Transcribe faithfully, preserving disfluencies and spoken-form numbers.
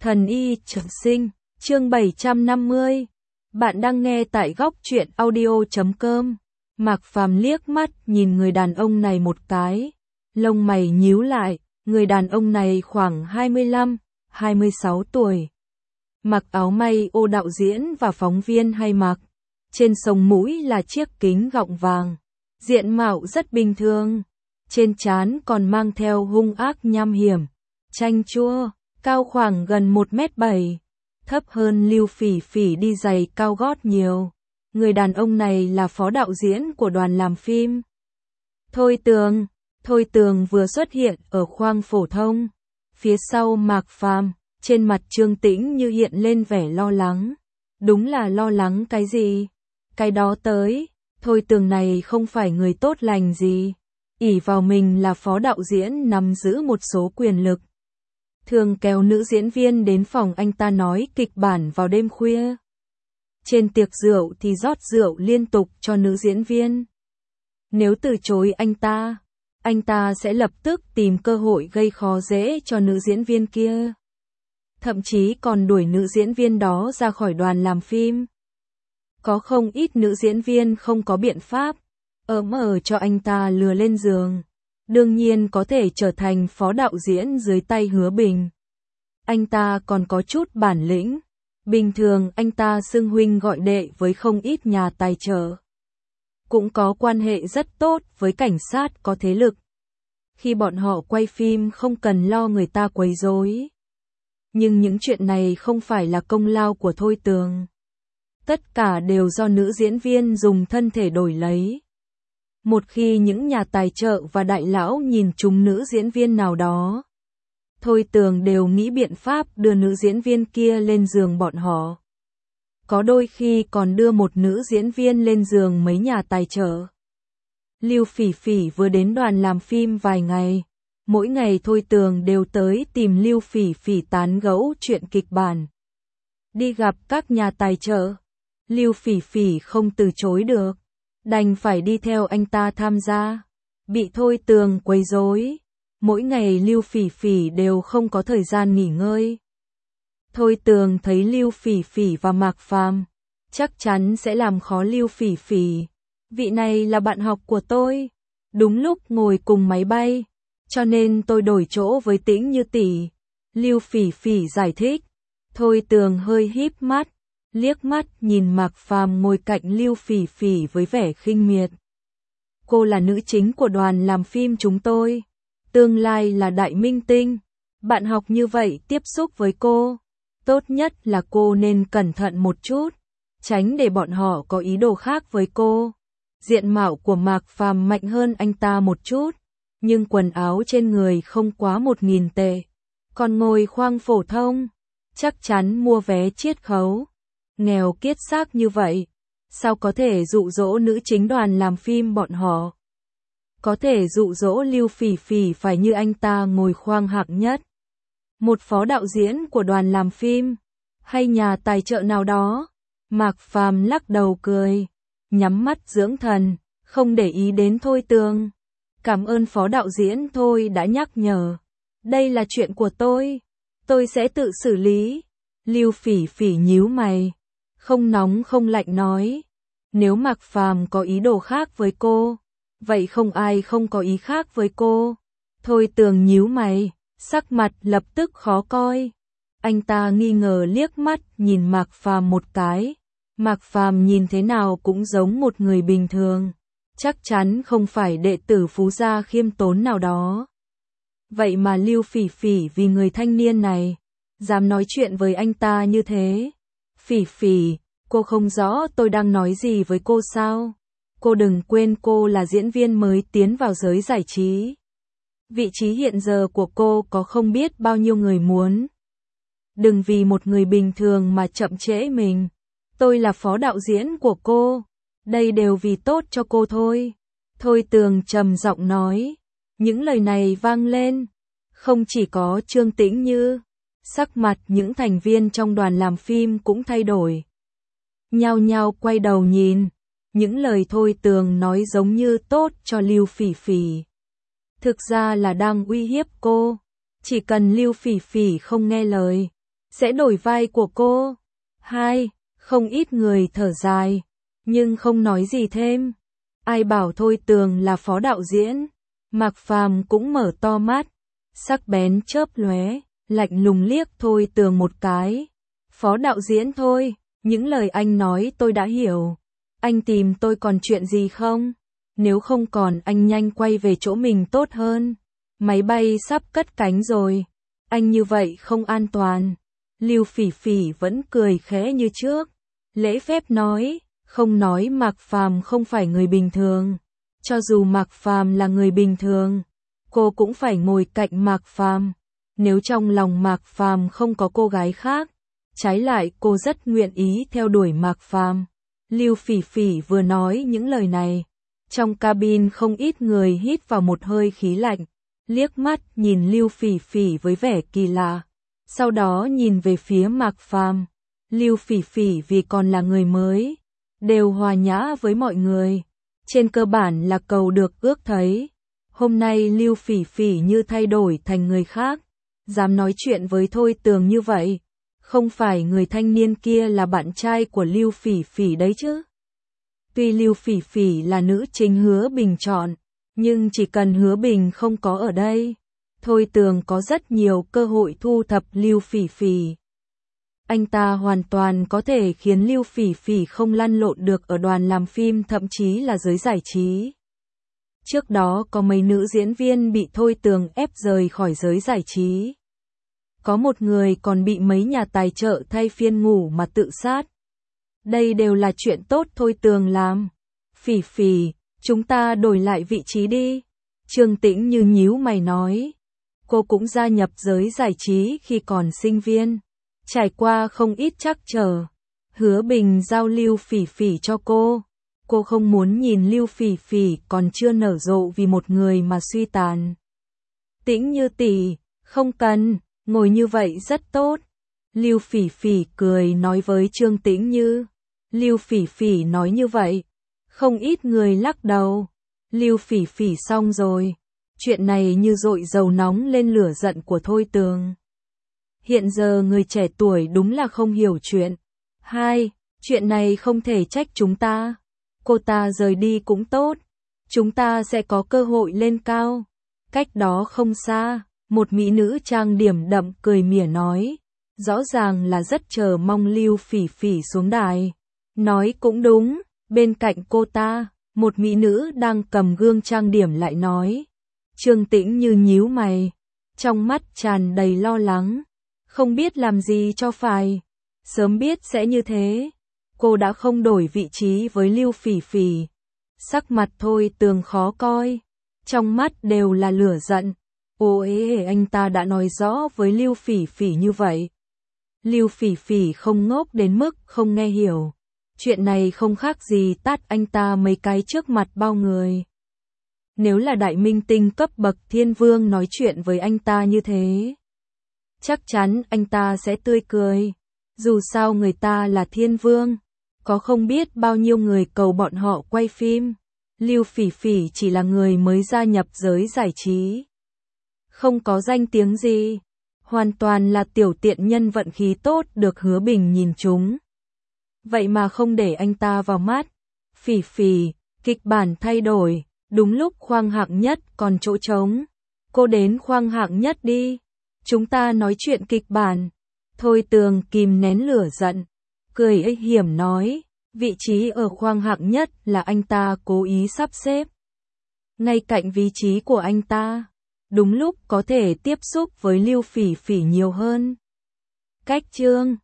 Thần y trường sinh, chương bảy trăm năm mươi. Bạn đang nghe tại góc truyện audio chấm com. Mạc Phàm liếc mắt nhìn người đàn ông này một cái, lông mày nhíu lại, người đàn ông này khoảng hai mươi lăm, hai mươi sáu tuổi. Mặc áo may ô đạo diễn và phóng viên hay mặc, trên sống mũi là chiếc kính gọng vàng, diện mạo rất bình thường, trên trán còn mang theo hung ác nham hiểm, chanh chua. Cao khoảng gần một mét bảy, thấp hơn Lưu Phỉ Phỉ đi giày cao gót nhiều. Người đàn ông này là phó đạo diễn của đoàn làm phim Thôi Tường. Thôi Tường vừa xuất hiện ở khoang phổ thông. Phía sau Mạc Phàm, trên mặt Trương Tĩnh Như hiện lên vẻ lo lắng. Đúng là lo lắng cái gì? Cái đó tới, Thôi Tường này không phải người tốt lành gì. Ỷ vào mình là phó đạo diễn nắm giữ một số quyền lực, thường kéo nữ diễn viên đến phòng anh ta nói kịch bản vào đêm khuya. Trên tiệc rượu thì rót rượu liên tục cho nữ diễn viên. Nếu từ chối anh ta, anh ta sẽ lập tức tìm cơ hội gây khó dễ cho nữ diễn viên kia. Thậm chí còn đuổi nữ diễn viên đó ra khỏi đoàn làm phim. Có không ít nữ diễn viên không có biện pháp, ấm ở cho anh ta lừa lên giường. Đương nhiên có thể trở thành phó đạo diễn dưới tay Hứa Bình. Anh ta còn có chút bản lĩnh. Bình thường anh ta xưng huynh gọi đệ với không ít nhà tài trợ. Cũng có quan hệ rất tốt với cảnh sát có thế lực. Khi bọn họ quay phim không cần lo người ta quấy rối. Nhưng những chuyện này không phải là công lao của Thôi Tường. Tất cả đều do nữ diễn viên dùng thân thể đổi lấy. Một khi những nhà tài trợ và đại lão nhìn trúng nữ diễn viên nào đó, Thôi Tường đều nghĩ biện pháp đưa nữ diễn viên kia lên giường bọn họ. Có đôi khi còn đưa một nữ diễn viên lên giường mấy nhà tài trợ. Lưu Phỉ Phỉ vừa đến đoàn làm phim vài ngày, mỗi ngày Thôi Tường đều tới tìm Lưu Phỉ Phỉ tán gẫu chuyện kịch bản. Đi gặp các nhà tài trợ, Lưu Phỉ Phỉ không từ chối được. Đành phải đi theo anh ta tham gia. Bị Thôi Tường quấy rối. Mỗi ngày Lưu Phỉ Phỉ đều không có thời gian nghỉ ngơi. Thôi Tường thấy Lưu Phỉ Phỉ và Mạc Phàm, chắc chắn sẽ làm khó Lưu Phỉ Phỉ. Vị này là bạn học của tôi. Đúng lúc ngồi cùng máy bay, cho nên tôi đổi chỗ với Tĩnh Như tỷ. Lưu Phỉ Phỉ giải thích. Thôi Tường hơi híp mắt, liếc mắt nhìn Mạc Phàm ngồi cạnh Lưu Phỉ Phỉ với vẻ khinh miệt. Cô là nữ chính của đoàn làm phim chúng tôi, tương lai là đại minh tinh. Bạn học như vậy tiếp xúc với cô, tốt nhất là cô nên cẩn thận một chút, tránh để bọn họ có ý đồ khác với cô. Diện mạo của Mạc Phàm mạnh hơn anh ta một chút, nhưng quần áo trên người không quá một nghìn tệ. Còn ngồi khoang phổ thông, chắc chắn mua vé chiết khấu. Nghèo kiết xác như vậy, sao có thể dụ dỗ nữ chính đoàn làm phim bọn họ? Có thể dụ dỗ Lưu Phỉ Phỉ phải như anh ta ngồi khoang hạng nhất. Một phó đạo diễn của đoàn làm phim, hay nhà tài trợ nào đó? Mạc Phàm lắc đầu cười, nhắm mắt dưỡng thần, không để ý đến Thôi Tường. Cảm ơn phó đạo diễn Thôi đã nhắc nhở. Đây là chuyện của tôi, tôi sẽ tự xử lý. Lưu Phỉ Phỉ nhíu mày, không nóng không lạnh nói. Nếu Mạc Phàm có ý đồ khác với cô, vậy không ai không có ý khác với cô. Thôi Tường nhíu mày, sắc mặt lập tức khó coi. Anh ta nghi ngờ liếc mắt nhìn Mạc Phàm một cái. Mạc Phàm nhìn thế nào cũng giống một người bình thường, chắc chắn không phải đệ tử phú gia khiêm tốn nào đó. Vậy mà Lưu Phỉ Phỉ vì người thanh niên này, dám nói chuyện với anh ta như thế. Phỉ Phỉ, cô không rõ tôi đang nói gì với cô sao? Cô đừng quên cô là diễn viên mới tiến vào giới giải trí. Vị trí hiện giờ của cô có không biết bao nhiêu người muốn. Đừng vì một người bình thường mà chậm trễ mình. Tôi là phó đạo diễn của cô. Đây đều vì tốt cho cô thôi. Thôi Tường trầm giọng nói. Những lời này vang lên, không chỉ có Trương Tĩnh Như, sắc mặt những thành viên trong đoàn làm phim cũng thay đổi. Nhao nhao quay đầu nhìn, những lời Thôi Tường nói giống như tốt cho Lưu Phỉ Phỉ. Thực ra là đang uy hiếp cô, chỉ cần Lưu Phỉ Phỉ không nghe lời, sẽ đổi vai của cô. Hai, không ít người thở dài, nhưng không nói gì thêm. Ai bảo Thôi Tường là phó đạo diễn? Mạc Phàm cũng mở to mắt, sắc bén chớp lóe, lạnh lùng liếc Thôi Tường một cái. Phó đạo diễn thôi, những lời anh nói tôi đã hiểu. Anh tìm tôi còn chuyện gì không? Nếu không còn anh nhanh quay về chỗ mình tốt hơn. Máy bay sắp cất cánh rồi. Anh như vậy không an toàn. Lưu Phỉ Phỉ vẫn cười khẽ như trước. Lễ phép nói, không nói Mạc Phàm không phải người bình thường. Cho dù Mạc Phàm là người bình thường, cô cũng phải ngồi cạnh Mạc Phàm. Nếu trong lòng Mạc Phàm không có cô gái khác, trái lại cô rất nguyện ý theo đuổi Mạc Phàm. Lưu Phỉ Phỉ vừa nói những lời này, trong cabin không ít người hít vào một hơi khí lạnh, liếc mắt nhìn Lưu Phỉ Phỉ với vẻ kỳ lạ, sau đó nhìn về phía Mạc Phàm. Lưu Phỉ Phỉ vì còn là người mới, đều hòa nhã với mọi người, trên cơ bản là cầu được ước thấy. Hôm nay Lưu Phỉ Phỉ như thay đổi thành người khác, dám nói chuyện với Thôi Tường như vậy. Không phải người thanh niên kia là bạn trai của Lưu Phỉ Phỉ đấy chứ? Tuy Lưu Phỉ Phỉ là nữ chính Hứa Bình chọn, nhưng chỉ cần Hứa Bình không có ở đây, Thôi Tường có rất nhiều cơ hội thu thập Lưu Phỉ Phỉ. Anh ta hoàn toàn có thể khiến Lưu Phỉ Phỉ không lăn lộn được ở đoàn làm phim, thậm chí là giới giải trí. Trước đó có mấy nữ diễn viên bị Thôi Tường ép rời khỏi giới giải trí. Có một người còn bị mấy nhà tài trợ thay phiên ngủ mà tự sát. Đây đều là chuyện tốt Thôi Tường làm. Phỉ Phỉ, chúng ta đổi lại vị trí đi. Trương Tĩnh Như nhíu mày nói. Cô cũng gia nhập giới giải trí khi còn sinh viên, trải qua không ít trắc trở. Hứa Bình giao Lưu Phỉ Phỉ cho cô. Cô không muốn nhìn Lưu Phỉ Phỉ còn chưa nở rộ vì một người mà suy tàn. Tĩnh Như tỷ, không cần, ngồi như vậy rất tốt. Lưu Phỉ Phỉ cười nói với Trương Tĩnh Như. Lưu Phỉ Phỉ nói như vậy, không ít người lắc đầu. Lưu Phỉ Phỉ xong rồi. Chuyện này như dội dầu nóng lên lửa giận của Thôi Tường. Hiện giờ người trẻ tuổi đúng là không hiểu chuyện. Hai, chuyện này không thể trách chúng ta. Cô ta rời đi cũng tốt. Chúng ta sẽ có cơ hội lên cao. Cách đó không xa, một mỹ nữ trang điểm đậm cười mỉa nói. Rõ ràng là rất chờ mong Lưu Phỉ Phỉ xuống đài. Nói cũng đúng, bên cạnh cô ta, một mỹ nữ đang cầm gương trang điểm lại nói. Trương Tĩnh Như nhíu mày, trong mắt tràn đầy lo lắng, không biết làm gì cho phải. Sớm biết sẽ như thế, cô đã không đổi vị trí với Lưu Phỉ Phỉ. Sắc mặt Thôi Tường khó coi, trong mắt đều là lửa giận. Ôi, anh ta đã nói rõ với Lưu Phỉ Phỉ như vậy. Lưu Phỉ Phỉ không ngốc đến mức không nghe hiểu. Chuyện này không khác gì tát anh ta mấy cái trước mặt bao người. Nếu là đại minh tinh cấp bậc thiên vương nói chuyện với anh ta như thế, chắc chắn anh ta sẽ tươi cười. Dù sao người ta là thiên vương, có không biết bao nhiêu người cầu bọn họ quay phim. Lưu Phỉ Phỉ chỉ là người mới gia nhập giới giải trí, không có danh tiếng gì, hoàn toàn là tiểu tiện nhân vận khí tốt được Hứa Bình nhìn trúng. Vậy mà không để anh ta vào mắt. Phỉ Phỉ, kịch bản thay đổi, đúng lúc khoang hạng nhất còn chỗ trống. Cô đến khoang hạng nhất đi, chúng ta nói chuyện kịch bản. Thôi Tường kìm nén lửa giận, cười ích hiểm nói, vị trí ở khoang hạng nhất là anh ta cố ý sắp xếp. Ngay cạnh vị trí của anh ta, đúng lúc có thể tiếp xúc với Lưu Phỉ Phỉ nhiều hơn. Cách chương